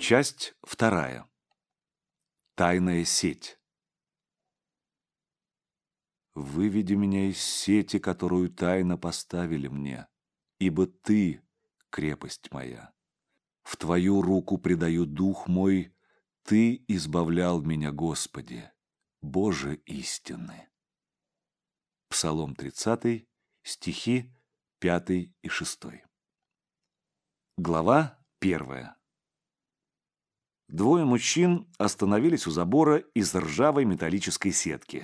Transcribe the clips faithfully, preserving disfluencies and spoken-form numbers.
Часть вторая. Тайная сеть. Выведи меня из сети, которую тайно поставили мне, ибо Ты — крепость моя. В Твою руку предаю дух мой, Ты избавлял меня, Господи, Боже истины. Псалом тридцатый, стихи пятый и шестой. Глава первая. Двое мужчин остановились у забора из ржавой металлической сетки.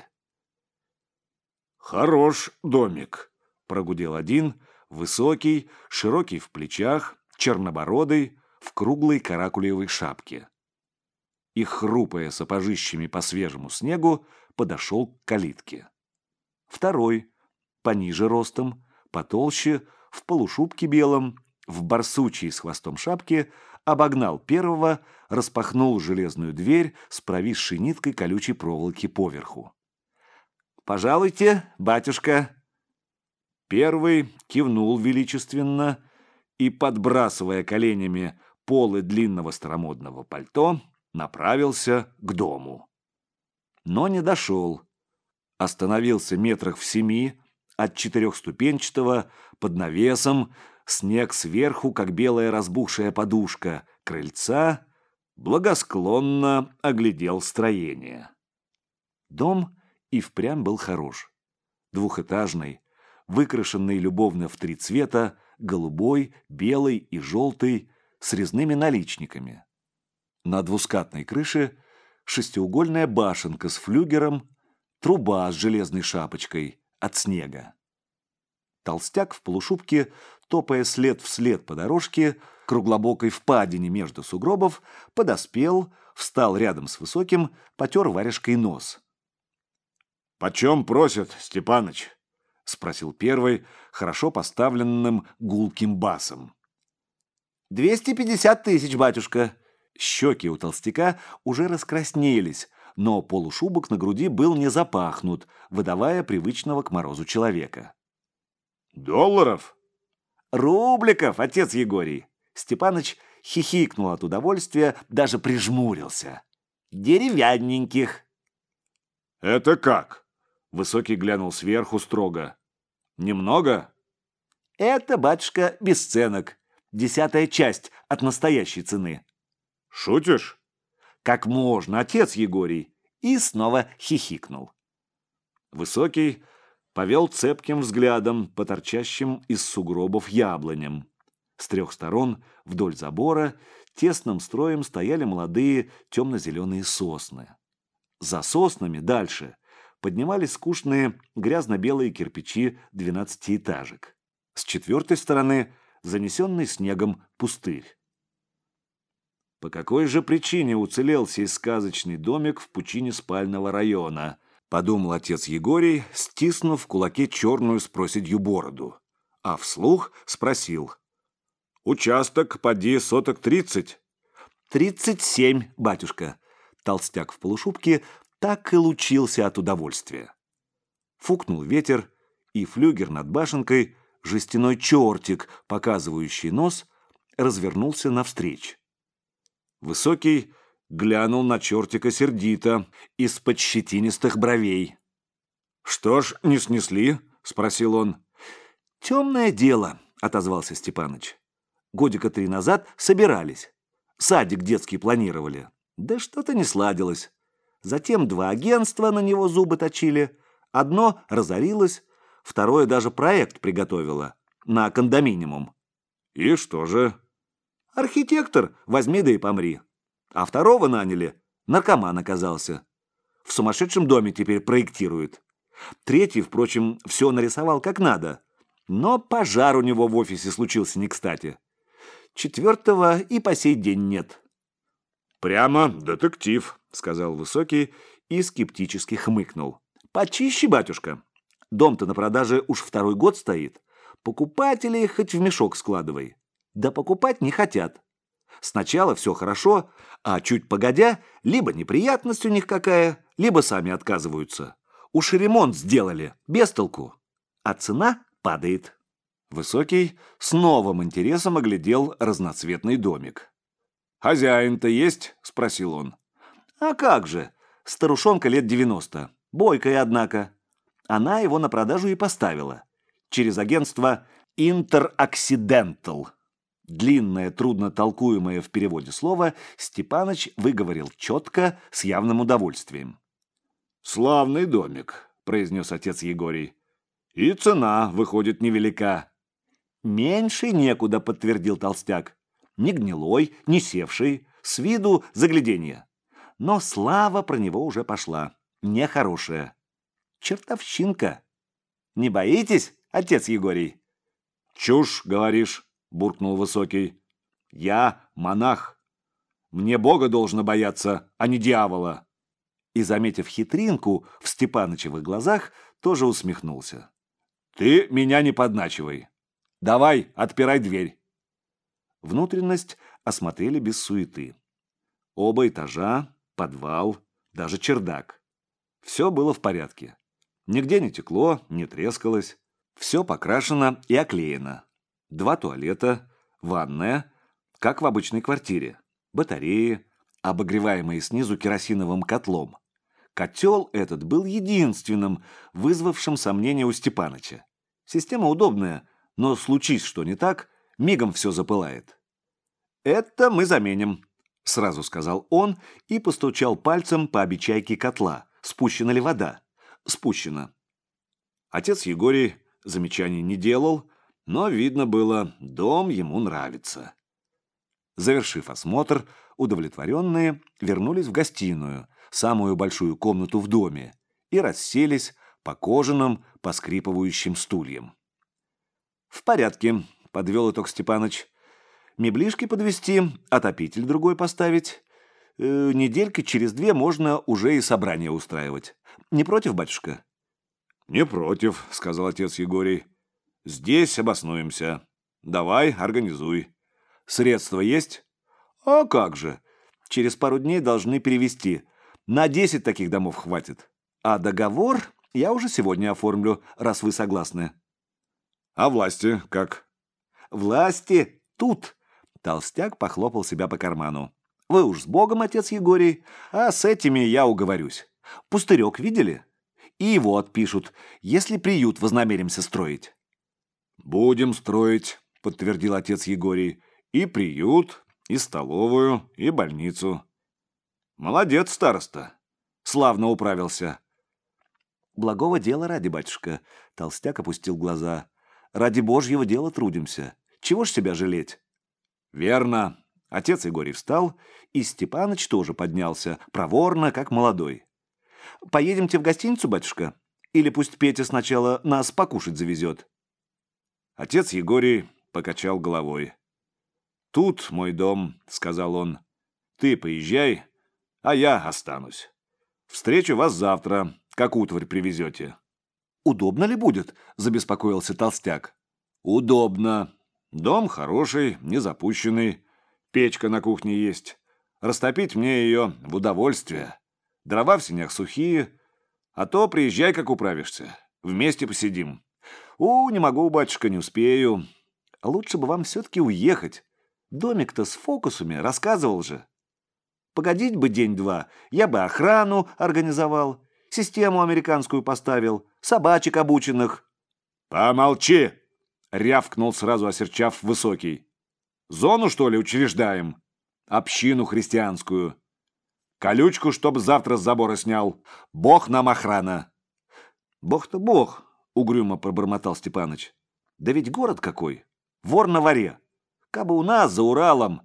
«Хорош домик», — прогудел один, высокий, широкий в плечах, чернобородый, в круглой каракулевой шапке. И, хрупая сапожищами по свежему снегу, подошел к калитке. Второй, пониже ростом, потолще, в полушубке белом, в барсучьей с хвостом шапке, обогнал первого, распахнул железную дверь с провисшей ниткой колючей проволоки поверху. «Пожалуйте, батюшка!» Первый кивнул величественно и, подбрасывая коленями полы длинного старомодного пальто, направился к дому. Но не дошел. Остановился метрах в семи от четырехступенчатого, под навесом, снег сверху, как белая разбухшая подушка, крыльца, благосклонно оглядел строение. Дом и впрямь был хорош. Двухэтажный, выкрашенный любовно в три цвета, голубой, белый и желтый, с резными наличниками. На двускатной крыше шестиугольная башенка с флюгером, труба с железной шапочкой от снега. Толстяк в полушубке, топая след вслед по дорожке, круглобокой впадине между сугробов, подоспел, встал рядом с высоким, потер варежкой нос. «Почем просят, Степаныч?» — спросил первый, хорошо поставленным гулким басом. «Двести пятьдесят тысяч, батюшка!» Щеки у толстяка уже раскраснелись, но полушубок на груди был не запахнут, выдавая привычного к морозу человека. «Долларов?» «Рубликов, отец Егорий!» Степаныч хихикнул от удовольствия, даже прижмурился. «Деревянненьких!» «Это как?» Высокий глянул сверху строго. «Немного?» «Это, батюшка, бесценок. Десятая часть от настоящей цены». «Шутишь?» «Как можно, отец Егорий!» И снова хихикнул. Высокий повел цепким взглядом по торчащим из сугробов яблоням. С трех сторон вдоль забора тесным строем стояли молодые темно-зеленые сосны. За соснами дальше поднимались скучные грязно-белые кирпичи двенадцатиэтажек. С четвертой стороны занесенный снегом пустырь. По какой же причине уцелел сей сказочный домик в пучине спального района, подумал отец Егорий, стиснув в кулаке черную с проседью бороду, а вслух спросил: «Участок, поди, соток тридцать?» «Тридцать семь, батюшка». Толстяк в полушубке так и лучился от удовольствия. Фукнул ветер, и флюгер над башенкой, жестяной чертик, показывающий нос, развернулся навстречу. Высокий глянул на чертика сердито, из-под щетинистых бровей. «Что ж, не снесли?» — спросил он. «Темное дело», — отозвался Степаныч. «Годика три назад собирались. Садик детский планировали. Да что-то не сладилось. Затем два агентства на него зубы точили. Одно разорилось, второе даже проект приготовило на кондоминиум». «И что же?» «Архитектор, возьми да и помри. А второго наняли, наркоман оказался. В сумасшедшем доме теперь проектирует. Третий, впрочем, все нарисовал как надо. Но пожар у него в офисе случился не кстати. Четвертого и по сей день нет». «Прямо детектив», — сказал Высокий и скептически хмыкнул. «Почище, батюшка. Дом-то на продаже уж второй год стоит. Покупателей хоть в мешок складывай. Да покупать не хотят. Сначала все хорошо, а чуть погодя, либо неприятность у них какая, либо сами отказываются. Уж ремонт сделали, без толку. А цена падает». Высокий с новым интересом оглядел разноцветный домик. «Хозяин-то есть?» – спросил он. А как же, старушонка лет девяносто, бойкая, однако. Она его на продажу и поставила. Через агентство «Интероксидентал». Длинное, трудно толкуемое в переводе слово Степаныч выговорил четко, с явным удовольствием. «Славный домик», – произнес отец Егорий. «И цена, выходит, невелика». «Меньше некуда», – подтвердил толстяк. «Ни гнилой, ни севший, с виду загляденье. Но слава про него уже пошла, нехорошая. Чертовщинка. Не боитесь, отец Егорий?» «Чушь, говоришь», – буркнул Высокий. «Я монах. Мне Бога должно бояться, а не дьявола». И, заметив хитринку в Степанычевых глазах, тоже усмехнулся. «Ты меня не подначивай. Давай, отпирай дверь». Внутренность осмотрели без суеты. Оба этажа, подвал, даже чердак. Все было в порядке. Нигде не текло, не трескалось. Все покрашено и оклеено. Два туалета, ванная, как в обычной квартире. Батареи, обогреваемые снизу керосиновым котлом. Котел этот был единственным, вызвавшим сомнения у Степаныча. Система удобная, но случись что не так, мигом все запылает. «Это мы заменим», — сразу сказал он и постучал пальцем по обечайке котла. Спущена ли вода? Спущена. Отец Егорий замечаний не делал, но видно было, дом ему нравится. Завершив осмотр, удовлетворенные вернулись в гостиную, самую большую комнату в доме, и расселись по кожаным, поскрипывающим стульям. «В порядке», — подвел итог Степаныч. «Меблишки подвести, отопитель другой поставить. Э, недельки через две можно уже и собрание устраивать. Не против, батюшка?» «Не против», — сказал отец Егорий. «Здесь обоснуемся. Давай, организуй. Средства есть?» «А как же? Через пару дней должны перевести. На десять таких домов хватит. А договор я уже сегодня оформлю, раз вы согласны». «А власти как?» «Власти тут!» Толстяк похлопал себя по карману. «Вы уж с Богом, отец Егорий, а с этими я уговорюсь. Пустырек видели? И его отпишут, если приют вознамеримся строить». «Будем строить», — подтвердил отец Егорий. «И приют, и столовую, и больницу». «Молодец, староста. Славно управился». «Благого дела ради, батюшка», — толстяк опустил глаза. «Ради Божьего дела трудимся. Чего ж себя жалеть?» «Верно». Отец Егорий встал, и Степаныч тоже поднялся, проворно, как молодой. «Поедемте в гостиницу, батюшка? Или пусть Петя сначала нас покушать завезет?» Отец Егорий покачал головой. «Тут мой дом», — сказал он. «Ты поезжай, а я останусь. Встречу вас завтра, как утварь привезете». «Удобно ли будет?» — забеспокоился толстяк. «Удобно. Дом хороший, не запущенный. Печка на кухне есть. Растопить мне ее в удовольствие. Дрова в сенях сухие. А то приезжай, как управишься. Вместе посидим». «У, не могу, батюшка, не успею. Лучше бы вам все-таки уехать. Домик-то с фокусами, рассказывал же. Погодить бы день-два, я бы охрану организовал, систему американскую поставил, собачек обученных». «Помолчи!» — рявкнул сразу осерчав Высокий. «Зону, что ли, учреждаем? Общину христианскую. Колючку, чтоб завтра с забора снял. Бог нам охрана». «Бог-то бог», — угрюмо пробормотал Степаныч. «Да ведь город какой! Вор на воре! Кабы у нас, за Уралом!»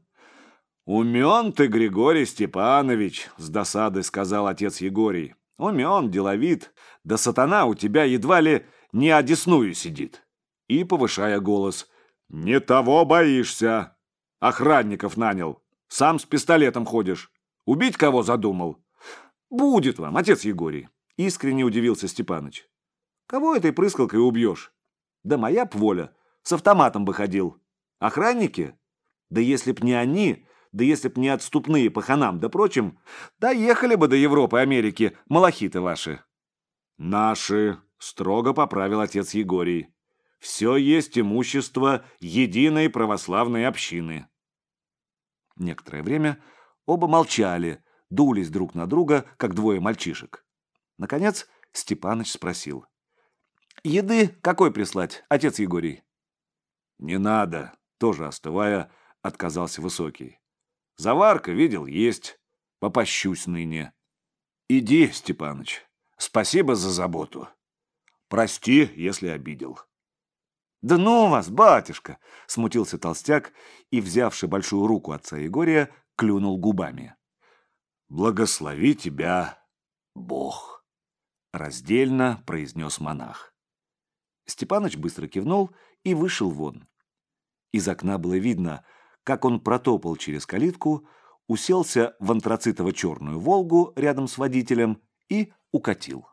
«Умен ты, Григорий Степанович!» — с досадой сказал отец Егорий. «Умен, деловит. Да сатана у тебя едва ли не одесную сидит». И, повышая голос, «Не того боишься! Охранников нанял. Сам с пистолетом ходишь. Убить кого задумал?» «Будет вам, отец Егорий!» — искренне удивился Степаныч. «Кого этой прыскалкой убьешь? Да моя б воля, с автоматом бы ходил. Охранники? Да если б не они, да если б не отступные паханам, да прочим, доехали бы до Европы, Америки, малахиты ваши». «Наши», — строго поправил отец Егорий. «Все есть имущество единой православной общины». Некоторое время оба молчали, дулись друг на друга, как двое мальчишек. Наконец Степаныч спросил: «Еды какой прислать, отец Егорий?» «Не надо», — тоже остывая, отказался Высокий. «Заварка, видел, есть. Попощусь ныне. Иди, Степаныч, спасибо за заботу. Прости, если обидел». «Да ну вас, батюшка!» — смутился толстяк и, взявши большую руку отца Егория, клюнул губами. «Благослови тебя, Бог!» — раздельно произнес монах. Степаныч быстро кивнул и вышел вон. Из окна было видно, как он протопал через калитку, уселся в антрацитово-черную «Волгу» рядом с водителем и укатил.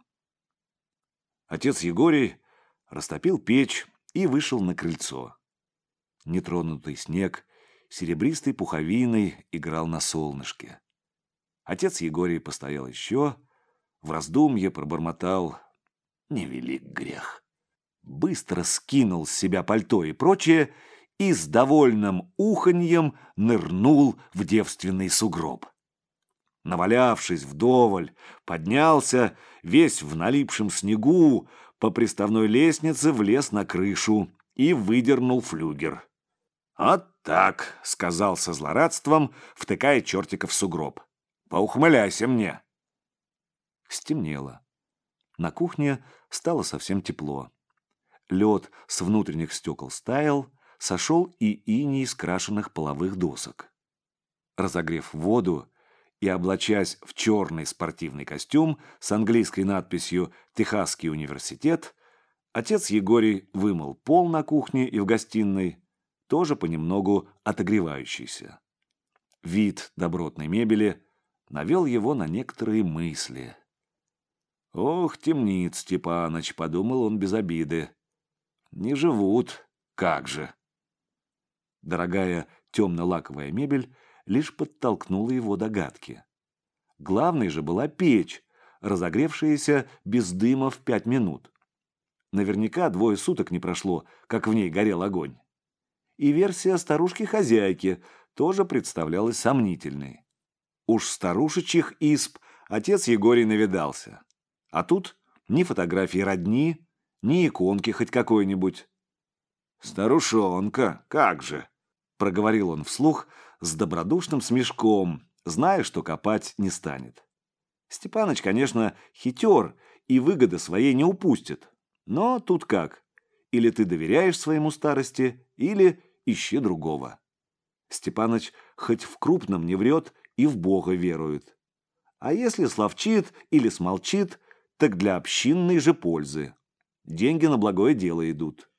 Отец Егорий растопил печь и вышел на крыльцо. Нетронутый снег серебристой пуховиной играл на солнышке. Отец Егорий постоял еще, в раздумье пробормотал: «Невелик грех». Быстро скинул с себя пальто и прочее и с довольным уханьем нырнул в девственный сугроб. Навалявшись вдоволь, поднялся, весь в налипшем снегу, по приставной лестнице влез на крышу и выдернул флюгер. «Вот так», — сказал со злорадством, втыкая чертика в сугроб. «Поухмыляйся мне». Стемнело. На кухне стало совсем тепло. Лед с внутренних стекол стаял, сошел и иней с крашенных половых досок. Разогрев воду и облачась в черный спортивный костюм с английской надписью «Техасский университет», отец Егорий вымыл пол на кухне и в гостиной, тоже понемногу отогревающийся. Вид добротной мебели навел его на некоторые мысли. «Ох, темнит Степаныч», — подумал он без обиды. «Не живут, как же». Дорогая темно-лаковая мебель лишь подтолкнула его догадки. Главной же была печь, разогревшаяся без дыма в пять минут. Наверняка двое суток не прошло, как в ней горел огонь. И версия старушки-хозяйки тоже представлялась сомнительной. Уж старушечьих исп отец Егорий навидался. А тут ни фотографии родни, ни иконки хоть какой-нибудь. «Старушонка, как же!» — проговорил он вслух с добродушным смешком, зная, что копать не станет. Степаныч, конечно, хитер и выгоды своей не упустит. Но тут как? Или ты доверяешь своему старости, или ищи другого. Степаныч хоть в крупном не врет и в Бога верует. А если словчит или смолчит, так для общинной же пользы. Деньги на благое дело идут.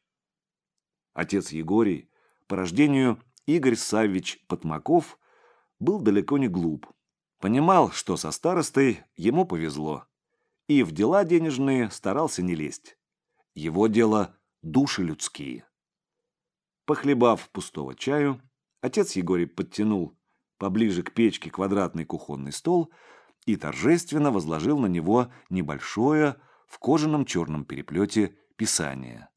Отец Егорий, по рождению Игорь Саввич Потмаков, был далеко не глуп. Понимал, что со старостой ему повезло. И в дела денежные старался не лезть. Его дело – души людские. Похлебав пустого чаю, отец Егорий подтянул поближе к печке квадратный кухонный стол и торжественно возложил на него небольшое в кожаном черном переплете писание.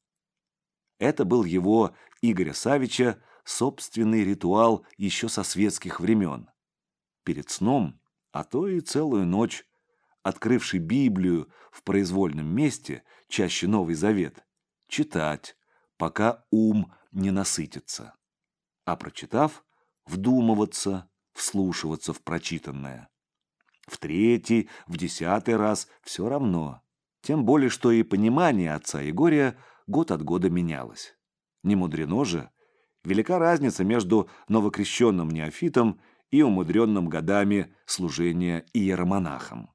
Это был его, Игоря Саввича, собственный ритуал еще со светских времен. Перед сном, а то и целую ночь, открывший Библию в произвольном месте, чаще Новый Завет, читать, пока ум не насытится. А прочитав, вдумываться, вслушиваться в прочитанное. В третий, в десятый раз все равно. Тем более, что и понимание отца Егория год от года менялось. Не мудрено же. Велика разница между новокрещенным неофитом и умудренным годами служения иеромонахом.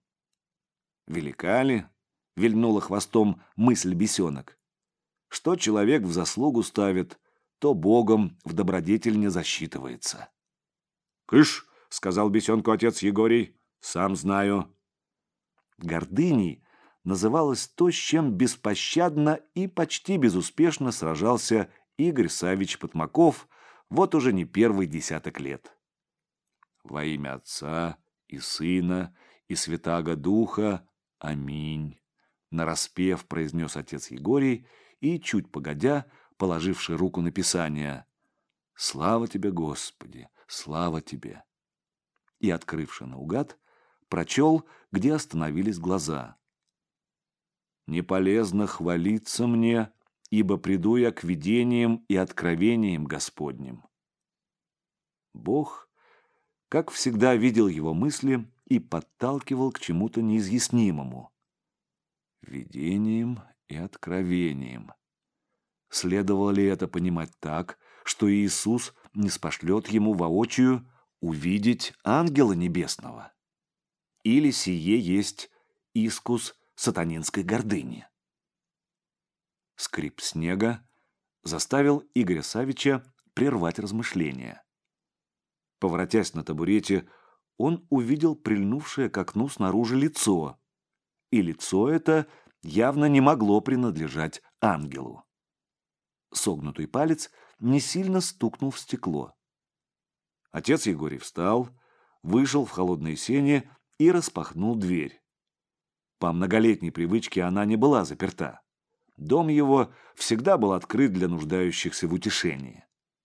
Велика ли? Вильнула хвостом мысль бесенок. Что человек в заслугу ставит, то Богом в добродетель не засчитывается. «Кыш!» — сказал бесенку отец Егорий. «Сам знаю». Гордыней называлось то, с чем беспощадно и почти безуспешно сражался Игорь Саввич Потмаков вот уже не первый десяток лет. «Во имя Отца и Сына и Святаго Духа. Аминь», — нараспев произнес отец Егорий и, чуть погодя, положивший руку на писание: «Слава тебе, Господи! слава тебе!» И, открывши наугад, прочел, где остановились глаза. «Не полезно хвалиться мне, ибо приду я к видениям и откровениям Господним». Бог, как всегда, видел его мысли и подталкивал к чему-то неизъяснимому. Видением и откровением. Следовало ли это понимать так, что Иисус не спошлет ему воочию увидеть ангела небесного? Или сие есть искус сатанинской гордыни? Скрип снега заставил Игоря Савича прервать размышления. Поворотясь на табурете, он увидел прильнувшее к окну снаружи лицо, и лицо это явно не могло принадлежать ангелу. Согнутый палец не сильно стукнул в стекло. Отец Егорий встал, вышел в холодные сени и распахнул дверь. По многолетней привычке она не была заперта. Дом его всегда был открыт для нуждающихся в утешении.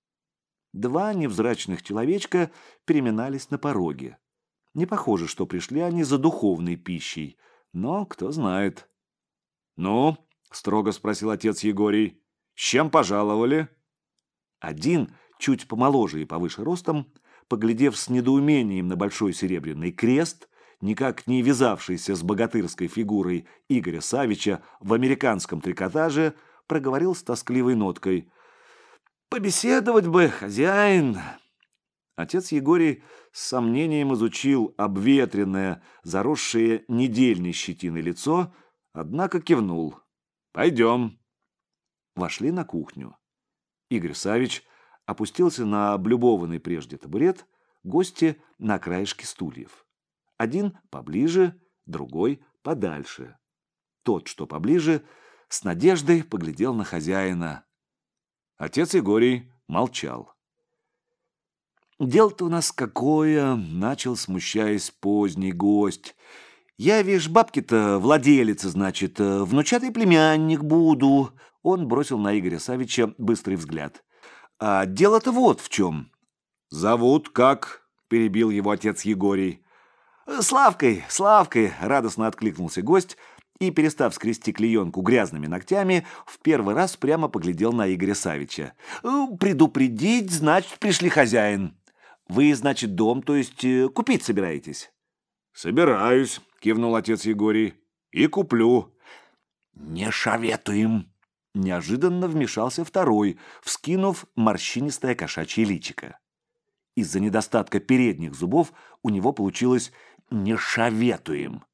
Два невзрачных человечка переминались на пороге. Не похоже, что пришли они за духовной пищей, но кто знает. «Ну?» — строго спросил отец Егорий. «С чем пожаловали?» Один, чуть помоложе и повыше ростом, поглядев с недоумением на большой серебряный крест, никак не вязавшийся с богатырской фигурой Игоря Савича в американском трикотаже, проговорил с тоскливой ноткой: «Побеседовать бы, хозяин!» Отец Егорий с сомнением изучил обветренное, заросшее недельной щетиной лицо, однако кивнул. «Пойдем». Вошли на кухню. Игорь Савич опустился на облюбованный прежде табурет, гости на краешке стульев. Один поближе, другой подальше. Тот, что поближе, с надеждой поглядел на хозяина. Отец Егорий молчал. «Дело-то у нас какое!» — начал, смущаясь, поздний гость. «Я, вишь, бабки-то владелица, значит, внучатый племянник буду». Он бросил на Игоря Савича быстрый взгляд. «А дело-то вот в чем». «Зовут как?» — перебил его отец Егорий. «Славкой, Славкой!» — радостно откликнулся гость и, перестав скрести клеенку грязными ногтями, в первый раз прямо поглядел на Игоря Савича. «Предупредить, значит, пришли, хозяин. Вы, значит, дом, то есть, купить собираетесь?» «Собираюсь», — кивнул отец Егорий, — «и куплю». «Не советуем», — неожиданно вмешался второй, вскинув морщинистое кошачье личико. Из-за недостатка передних зубов у него получилось «не советуем».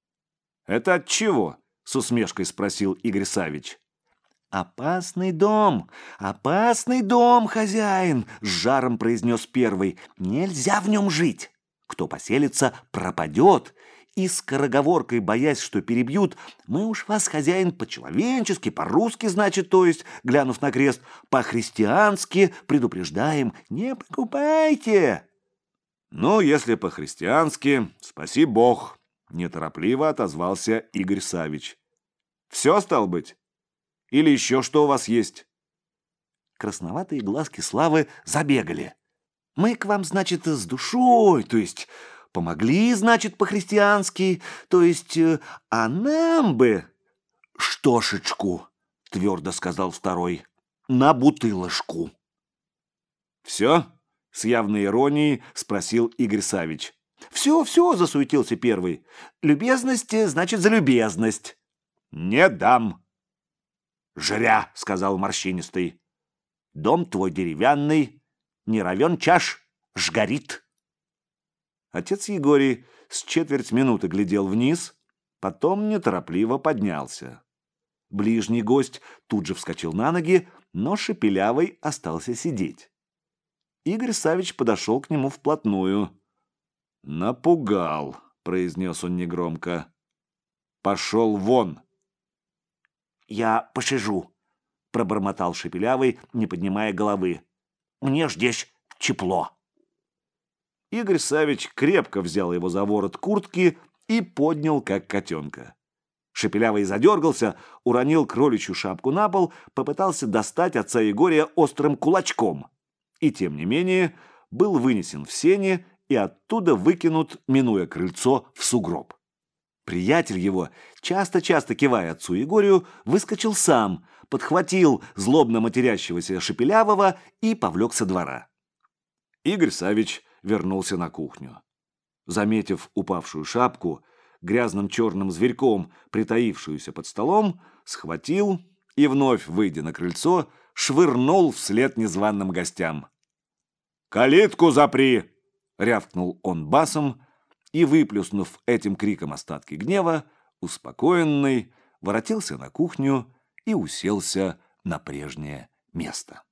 «Это от чего?» — с усмешкой спросил Игорь Савич. «Опасный дом, опасный дом, хозяин!» — с жаром произнес первый. «Нельзя в нем жить. Кто поселится, пропадет. И скороговоркой, боясь, что перебьют, мы уж вас, хозяин, по-человечески, по-русски, значит, то есть, глянув на крест, по-христиански предупреждаем: не покупайте!» «Ну, если по-христиански, спаси Бог!» — неторопливо отозвался Игорь Савич. «Все, стал быть? Или еще что у вас есть?» Красноватые глазки Славы забегали. «Мы к вам, значит, с душой, то есть помогли, значит, по-христиански, то есть, а нам бы...» «Штошечку», — твердо сказал второй, — «на бутылочку». «Все?» — с явной иронией спросил Игорь Савич. «Все, все», — засуетился первый. «Любезность, значит, за любезность». «Не дам». «Жря», — сказал морщинистый. «Дом твой деревянный, не равен чаш, ж горит». Отец Егорий с четверть минуты глядел вниз, потом неторопливо поднялся. Ближний гость тут же вскочил на ноги, но Шепелявый остался сидеть. Игорь Савич подошел к нему вплотную. «Напугал», — произнес он негромко. «Пошел вон». «Я посижу», — пробормотал Шепелявый, не поднимая головы. «Мне ж здесь тепло». Игорь Савич крепко взял его за ворот куртки и поднял, как котенка. Шепелявый задергался, уронил кроличью шапку на пол, попытался достать отца Егория острым кулачком. И, тем не менее, был вынесен в сени и оттуда выкинут, минуя крыльцо, в сугроб. Приятель его, часто-часто кивая отцу Егорию, выскочил сам, подхватил злобно матерящегося Шепелявого и повлек со двора. Игорь Савич вернулся на кухню. Заметив упавшую шапку, грязным черным зверьком, притаившуюся под столом, схватил и, вновь выйдя на крыльцо, швырнул вслед незваным гостям. «Калитку запри!» — рявкнул он басом, и, выплюснув этим криком остатки гнева, успокоенный, воротился на кухню и уселся на прежнее место.